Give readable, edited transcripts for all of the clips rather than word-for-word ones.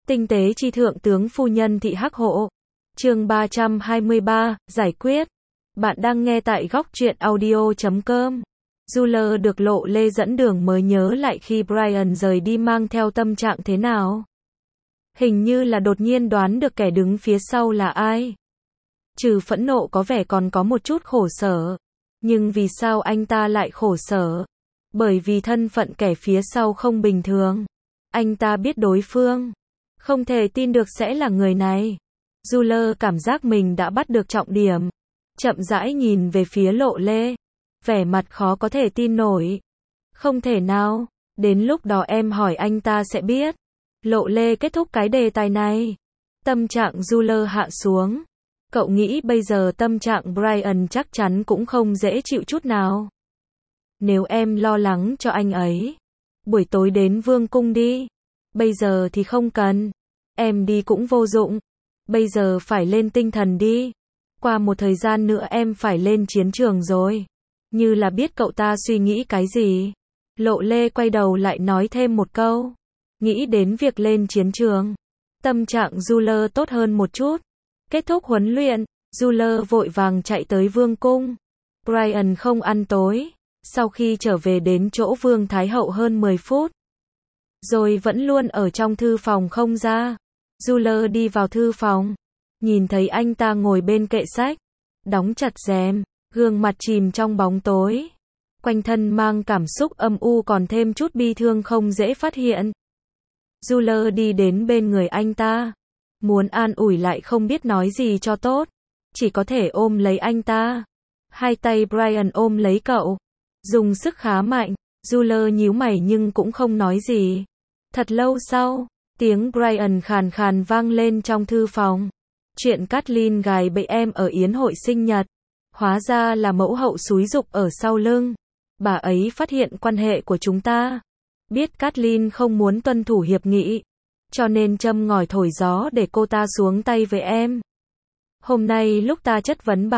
Tinh tế chi thượng tướng phu nhân thị hắc hộ. Chương 323, giải quyết. Bạn đang nghe tại góc truyện audio.com. Juler được Lộ Lê dẫn đường mới nhớ lại khi Brian rời đi mang theo tâm trạng thế nào. Hình như là đột nhiên đoán được kẻ đứng phía sau là ai. Trừ phẫn nộ có vẻ còn có một chút khổ sở. Nhưng vì sao anh ta lại khổ sở? Bởi vì thân phận kẻ phía sau không bình thường. Anh ta biết đối phương. Không thể tin được sẽ là người này. Juler cảm giác mình đã bắt được trọng điểm. Chậm rãi nhìn về phía Lộ Lê. Vẻ mặt khó có thể tin nổi. Không thể nào, đến lúc đó em hỏi anh ta sẽ biết. Lộ Lê kết thúc cái đề tài này. Tâm trạng Juler hạ xuống. Cậu nghĩ bây giờ tâm trạng Brian chắc chắn cũng không dễ chịu chút nào. Nếu em lo lắng cho anh ấy, buổi tối đến vương cung đi. Bây giờ thì không cần. Em đi cũng vô dụng. Bây giờ phải lên tinh thần đi. Qua một thời gian nữa em phải lên chiến trường rồi. Như là biết cậu ta suy nghĩ cái gì. Lộ Lê quay đầu lại nói thêm một câu. Nghĩ đến việc lên chiến trường. Tâm trạng Juler tốt hơn một chút. Kết thúc huấn luyện, Juler vội vàng chạy tới vương cung. Brian không ăn tối. Sau khi trở về đến chỗ Vương Thái Hậu hơn 10 phút. Rồi vẫn luôn ở trong thư phòng không ra. Juler đi vào thư phòng. Nhìn thấy anh ta ngồi bên kệ sách. Đóng chặt rèm. Gương mặt chìm trong bóng tối. Quanh thân mang cảm xúc âm u còn thêm chút bi thương không dễ phát hiện. Juler đi đến bên người anh ta. Muốn an ủi lại không biết nói gì cho tốt. Chỉ có thể ôm lấy anh ta. Hai tay Brian ôm lấy cậu. Dùng sức khá mạnh. Juler nhíu mày nhưng cũng không nói gì. Thật lâu sau, tiếng Brian khàn khàn vang lên trong thư phòng. Chuyện Kathleen gài bẫy em ở yến hội sinh nhật. Hóa ra là mẫu hậu xúi giục ở sau lưng. Bà ấy phát hiện quan hệ của chúng ta. Biết Kathleen không muốn tuân thủ hiệp nghị. Cho nên châm ngòi thổi gió để cô ta xuống tay với em. Hôm nay lúc ta chất vấn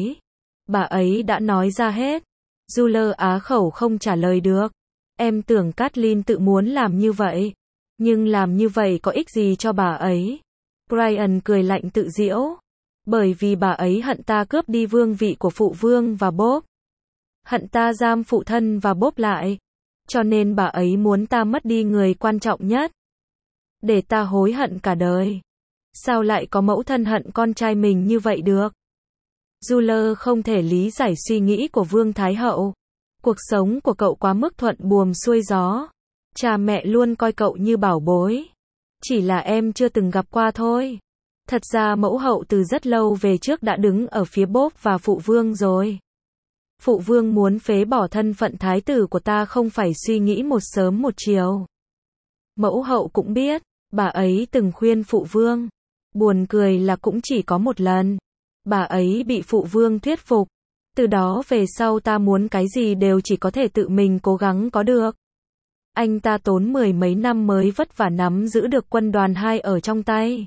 bà ấy đã nói ra hết. Juler á khẩu không trả lời được. Em tưởng Kathleen tự muốn làm như vậy. Nhưng làm như vậy có ích gì cho bà ấy? Brian cười lạnh tự giễu. Bởi vì bà ấy hận ta cướp đi vương vị của phụ vương và Bob. Hận ta giam phụ thân và Bob lại. Cho nên bà ấy muốn ta mất đi người quan trọng nhất. Để ta hối hận cả đời. Sao lại có mẫu thân hận con trai mình như vậy được? Juler không thể lý giải suy nghĩ của Vương Thái Hậu. Cuộc sống của cậu quá mức thuận buồm xuôi gió. Cha mẹ luôn coi cậu như bảo bối. Chỉ là em chưa từng gặp qua thôi. Thật ra mẫu hậu từ rất lâu về trước đã đứng ở phía Bob và phụ vương rồi. Phụ vương muốn phế bỏ thân phận thái tử của ta không phải suy nghĩ một sớm một chiều. Mẫu hậu cũng biết, bà ấy từng khuyên phụ vương. Buồn cười là cũng chỉ có một lần. Bà ấy bị phụ vương thuyết phục. Từ đó về sau ta muốn cái gì đều chỉ có thể tự mình cố gắng có được. Anh ta tốn 10 mấy năm mới vất vả nắm giữ được quân đoàn 2 ở trong tay.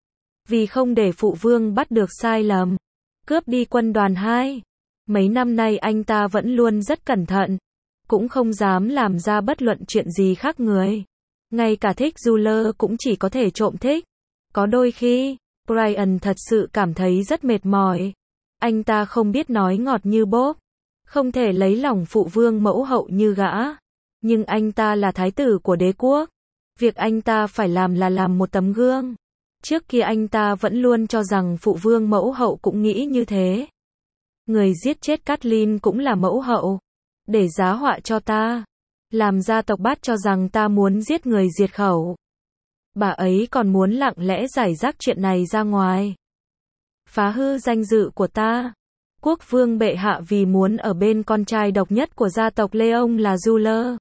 Vì không để phụ vương bắt được sai lầm. Cướp đi quân đoàn 2. Mấy năm nay anh ta vẫn luôn rất cẩn thận. Cũng không dám làm ra bất luận chuyện gì khác người. Ngay cả thích Juler cũng chỉ có thể trộm thích. Có đôi khi, Brian thật sự cảm thấy rất mệt mỏi. Anh ta không biết nói ngọt như Bob. Không thể lấy lòng phụ vương mẫu hậu như gã. Nhưng anh ta là thái tử của đế quốc. Việc anh ta phải làm là làm một tấm gương. Trước kia anh ta vẫn luôn cho rằng phụ vương mẫu hậu cũng nghĩ như thế. Người giết chết Kathleen cũng là mẫu hậu. Để giá họa cho ta. Làm gia tộc Bát cho rằng ta muốn giết người diệt khẩu. Bà ấy còn muốn lặng lẽ giải rác chuyện này ra ngoài. Phá hư danh dự của ta. Quốc vương bệ hạ vì muốn ở bên con trai độc nhất của gia tộc Leon là Juler.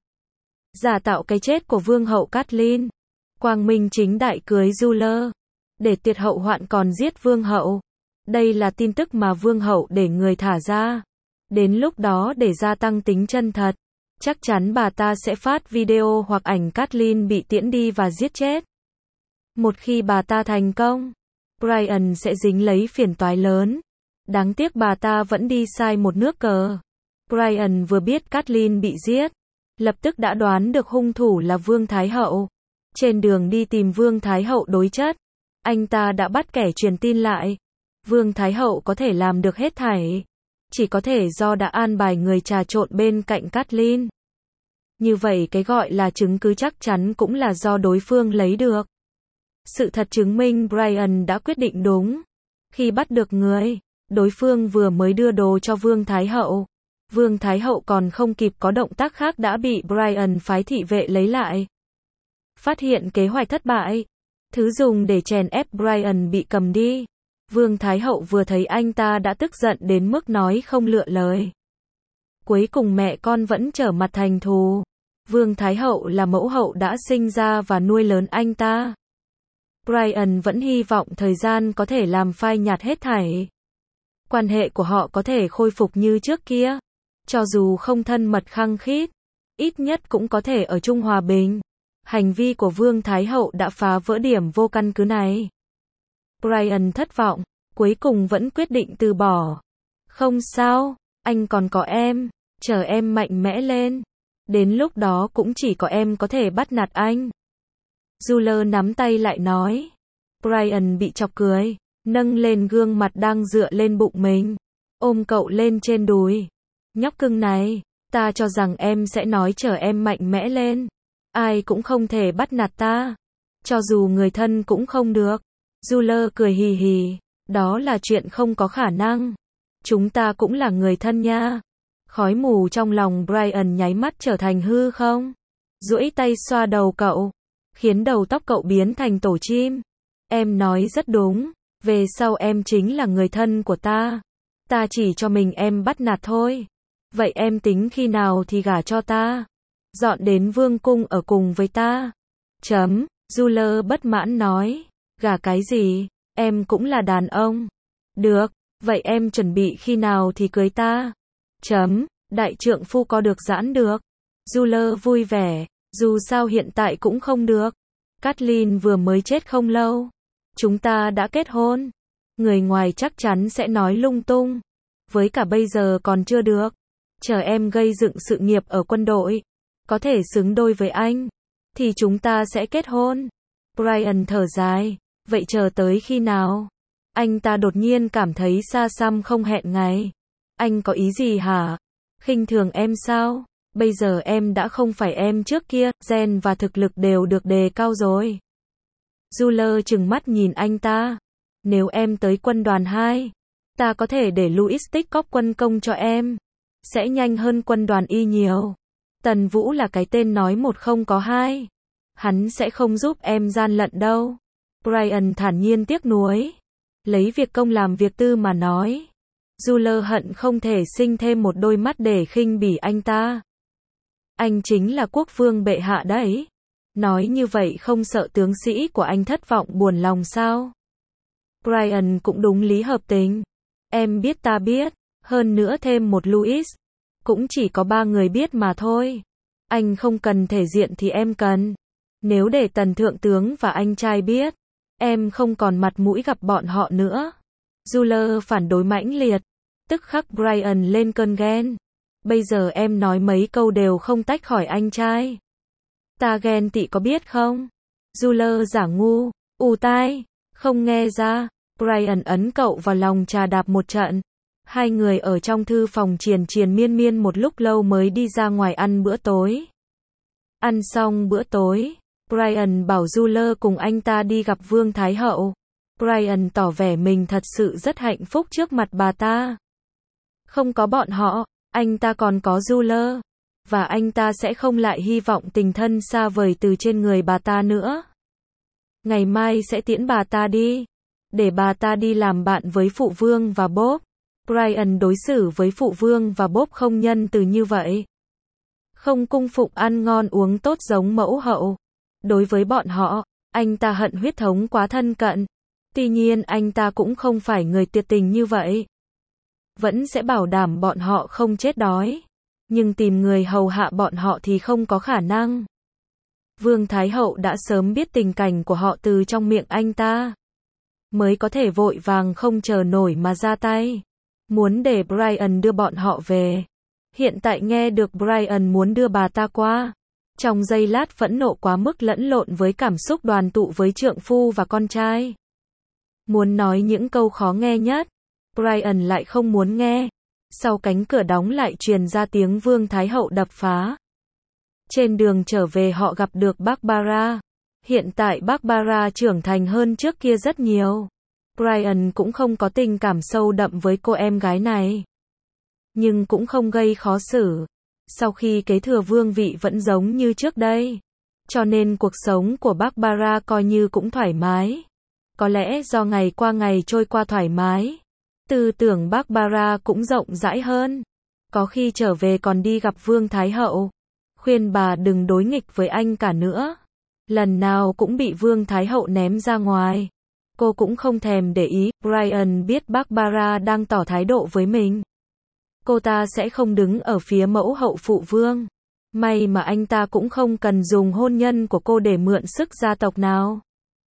Giả tạo cái chết của vương hậu Kathleen. Quang minh chính đại cưới Juler. Để tiệt hậu hoạn còn giết vương hậu. Đây là tin tức mà vương hậu để người thả ra. Đến lúc đó để gia tăng tính chân thật. Chắc chắn bà ta sẽ phát video hoặc ảnh Kathleen bị tiễn đi và giết chết. Một khi bà ta thành công, Brian sẽ dính lấy phiền toái lớn. Đáng tiếc bà ta vẫn đi sai một nước cờ. Brian vừa biết Kathleen bị giết, lập tức đã đoán được hung thủ là Vương Thái Hậu. Trên đường đi tìm Vương Thái Hậu đối chất, anh ta đã bắt kẻ truyền tin lại. Vương Thái Hậu có thể làm được hết thảy, chỉ có thể do đã an bài người trà trộn bên cạnh Kathleen. Như vậy cái gọi là chứng cứ chắc chắn cũng là do đối phương lấy được. Sự thật chứng minh Brian đã quyết định đúng. Khi bắt được người, đối phương vừa mới đưa đồ cho Vương Thái Hậu. Vương Thái Hậu còn không kịp có động tác khác đã bị Brian phái thị vệ lấy lại. Phát hiện kế hoạch thất bại. Thứ dùng để chèn ép Brian bị cầm đi. Vương Thái Hậu vừa thấy anh ta đã tức giận đến mức nói không lựa lời. Cuối cùng mẹ con vẫn trở mặt thành thù. Vương Thái Hậu là mẫu hậu đã sinh ra và nuôi lớn anh ta. Brian vẫn hy vọng thời gian có thể làm phai nhạt hết thảy. Quan hệ của họ có thể khôi phục như trước kia. Cho dù không thân mật khăng khít, ít nhất cũng có thể ở chung hòa bình. Hành vi của Vương Thái Hậu đã phá vỡ điểm vô căn cứ này. Brian thất vọng, cuối cùng vẫn quyết định từ bỏ. Không sao, anh còn có em, chờ em mạnh mẽ lên. Đến lúc đó cũng chỉ có em có thể bắt nạt anh. Juler nắm tay lại nói. Brian bị chọc cười, nâng lên gương mặt đang dựa lên bụng mình, ôm cậu lên trên đùi. Nhóc cưng này, ta cho rằng em sẽ nói chờ em mạnh mẽ lên. Ai cũng không thể bắt nạt ta. Cho dù người thân cũng không được. Juler cười hì hì. Đó là chuyện không có khả năng. Chúng ta cũng là người thân nha. Khói mù trong lòng Brian nháy mắt trở thành hư không. Duỗi tay xoa đầu cậu, khiến đầu tóc cậu biến thành tổ chim. Em nói rất đúng. Về sau em chính là người thân của ta. Ta chỉ cho mình em bắt nạt thôi. Vậy em tính khi nào thì gả cho ta? Dọn đến vương cung ở cùng với ta. Juler bất mãn nói. Gả cái gì? Em cũng là đàn ông. Được, vậy em chuẩn bị khi nào thì cưới ta? Đại trượng phu có được giãn được. Juler vui vẻ. Dù sao hiện tại cũng không được. Kathleen vừa mới chết không lâu. Chúng ta đã kết hôn. Người ngoài chắc chắn sẽ nói lung tung. Với cả bây giờ còn chưa được. Chờ em gây dựng sự nghiệp ở quân đội, có thể xứng đôi với anh, thì chúng ta sẽ kết hôn. Brian thở dài. Vậy chờ tới khi nào? Anh ta đột nhiên cảm thấy xa xăm không hẹn ngày. Anh có ý gì hả? Khinh thường em sao? Bây giờ em đã không phải em trước kia, gen và thực lực đều được đề cao rồi. Juler trừng mắt nhìn anh ta. Nếu em tới quân đoàn 2, ta có thể để Louis tích cóp quân công cho em. Sẽ nhanh hơn quân đoàn Y nhiều. Tần Vũ là cái tên nói một không có hai. Hắn sẽ không giúp em gian lận đâu. Brian thản nhiên tiếc nuối. Lấy việc công làm việc tư mà nói. Juler hận không thể sinh thêm một đôi mắt để khinh bỉ anh ta. Anh chính là quốc vương bệ hạ đấy. Nói như vậy không sợ tướng sĩ của anh thất vọng buồn lòng sao? Brian cũng đúng lý hợp tình. Em biết ta biết. Hơn nữa thêm một Louis. Cũng chỉ có 3 người biết mà thôi. Anh không cần thể diện thì em cần. Nếu để Tần thượng tướng và anh trai biết, em không còn mặt mũi gặp bọn họ nữa. Juler phản đối mãnh liệt. Tức khắc Brian lên cơn ghen. Bây giờ em nói mấy câu đều không tách khỏi anh trai. Ta ghen tị có biết không? Juler giả ngu, tai, không nghe ra. Brian ấn cậu vào lòng trà đạp một trận. Hai người ở trong thư phòng triền miên miên một lúc lâu mới đi ra ngoài ăn bữa tối. Ăn xong bữa tối, Brian bảo Juler cùng anh ta đi gặp Vương Thái Hậu. Brian tỏ vẻ mình thật sự rất hạnh phúc trước mặt bà ta. Không có bọn họ, anh ta còn có Juler. Và anh ta sẽ không lại hy vọng tình thân xa vời từ trên người bà ta nữa. Ngày mai sẽ tiễn bà ta đi. Để bà ta đi làm bạn với phụ vương và Bob. Brian đối xử với phụ vương và Bob không nhân từ như vậy. Không cung phụng ăn ngon uống tốt giống mẫu hậu. Đối với bọn họ, anh ta hận huyết thống quá thân cận. Tuy nhiên anh ta cũng không phải người tuyệt tình như vậy. Vẫn sẽ bảo đảm bọn họ không chết đói. Nhưng tìm người hầu hạ bọn họ thì không có khả năng. Vương Thái Hậu đã sớm biết tình cảnh của họ từ trong miệng anh ta. Mới có thể vội vàng không chờ nổi mà ra tay. Muốn để Brian đưa bọn họ về. Hiện tại nghe được Brian muốn đưa bà ta qua. Trong giây lát phẫn nộ quá mức lẫn lộn với cảm xúc đoàn tụ với trượng phu và con trai. Muốn nói những câu khó nghe nhất, Brian lại không muốn nghe. Sau cánh cửa đóng lại truyền ra tiếng Vương Thái Hậu đập phá. Trên đường trở về họ gặp được Barbara. Hiện tại Barbara trưởng thành hơn trước kia rất nhiều. Brian cũng không có tình cảm sâu đậm với cô em gái này. Nhưng cũng không gây khó xử. Sau khi kế thừa vương vị vẫn giống như trước đây. Cho nên cuộc sống của Barbara coi như cũng thoải mái. Có lẽ do ngày qua ngày trôi qua thoải mái. Tư tưởng Barbara cũng rộng rãi hơn. Có khi trở về còn đi gặp Vương Thái Hậu. Khuyên bà đừng đối nghịch với anh cả nữa. Lần nào cũng bị Vương Thái Hậu ném ra ngoài. Cô cũng không thèm để ý. Brian biết Barbara đang tỏ thái độ với mình. Cô ta sẽ không đứng ở phía mẫu hậu phụ vương. May mà anh ta cũng không cần dùng hôn nhân của cô để mượn sức gia tộc nào.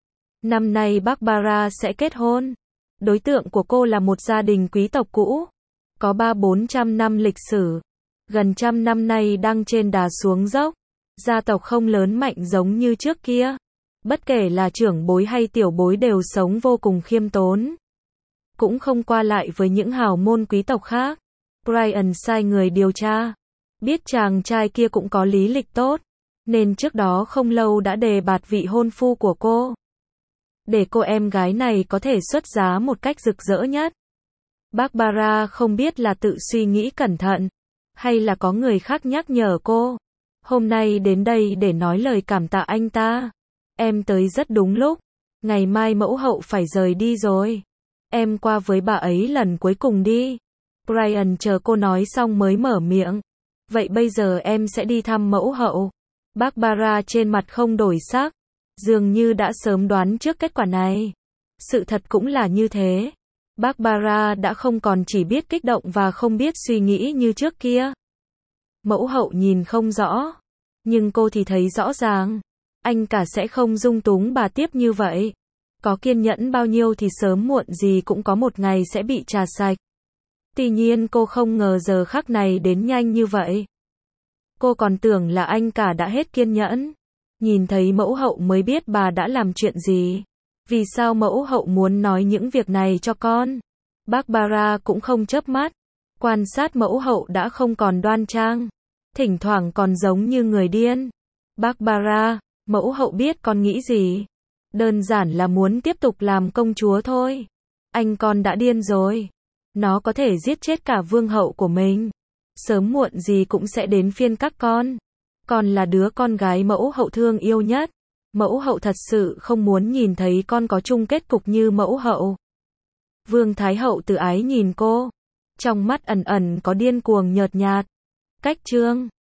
Năm nay Barbara sẽ kết hôn. Đối tượng của cô là một gia đình quý tộc cũ. Có 300-400 năm lịch sử. Gần trăm năm nay đang trên đà xuống dốc. Gia tộc không lớn mạnh giống như trước kia. Bất kể là trưởng bối hay tiểu bối đều sống vô cùng khiêm tốn. Cũng không qua lại với những hào môn quý tộc khác. Brian sai người điều tra. Biết chàng trai kia cũng có lý lịch tốt. Nên trước đó không lâu đã đề bạt vị hôn phu của cô. Để cô em gái này có thể xuất giá một cách rực rỡ nhất. Barbara không biết là tự suy nghĩ cẩn thận. Hay là có người khác nhắc nhở cô. Hôm nay đến đây để nói lời cảm tạ anh ta. Em tới rất đúng lúc. Ngày mai mẫu hậu phải rời đi rồi. Em qua với bà ấy lần cuối cùng đi. Brian chờ cô nói xong mới mở miệng. Vậy bây giờ em sẽ đi thăm mẫu hậu. Barbara trên mặt không đổi sắc. Dường như đã sớm đoán trước kết quả này. Sự thật cũng là như thế. Barbara đã không còn chỉ biết kích động và không biết suy nghĩ như trước kia. Mẫu hậu nhìn không rõ. Nhưng cô thì thấy rõ ràng. Anh cả sẽ không dung túng bà tiếp như vậy. Có kiên nhẫn bao nhiêu thì sớm muộn gì cũng có một ngày sẽ bị trà sạch. Tuy nhiên cô không ngờ giờ khắc này đến nhanh như vậy. Cô còn tưởng là anh cả đã hết kiên nhẫn. Nhìn thấy mẫu hậu mới biết bà đã làm chuyện gì. Vì sao mẫu hậu muốn nói những việc này cho con? Barbara cũng không chớp mắt. Quan sát mẫu hậu đã không còn đoan trang. Thỉnh thoảng còn giống như người điên. Barbara, mẫu hậu biết con nghĩ gì. Đơn giản là muốn tiếp tục làm công chúa thôi. Anh con đã điên rồi. Nó có thể giết chết cả vương hậu của mình. Sớm muộn gì cũng sẽ đến phiên các con. Con là đứa con gái mẫu hậu thương yêu nhất. Mẫu hậu thật sự không muốn nhìn thấy con có chung kết cục như mẫu hậu. Vương Thái Hậu từ ái nhìn cô. Trong mắt ẩn ẩn có điên cuồng nhợt nhạt. Cách chương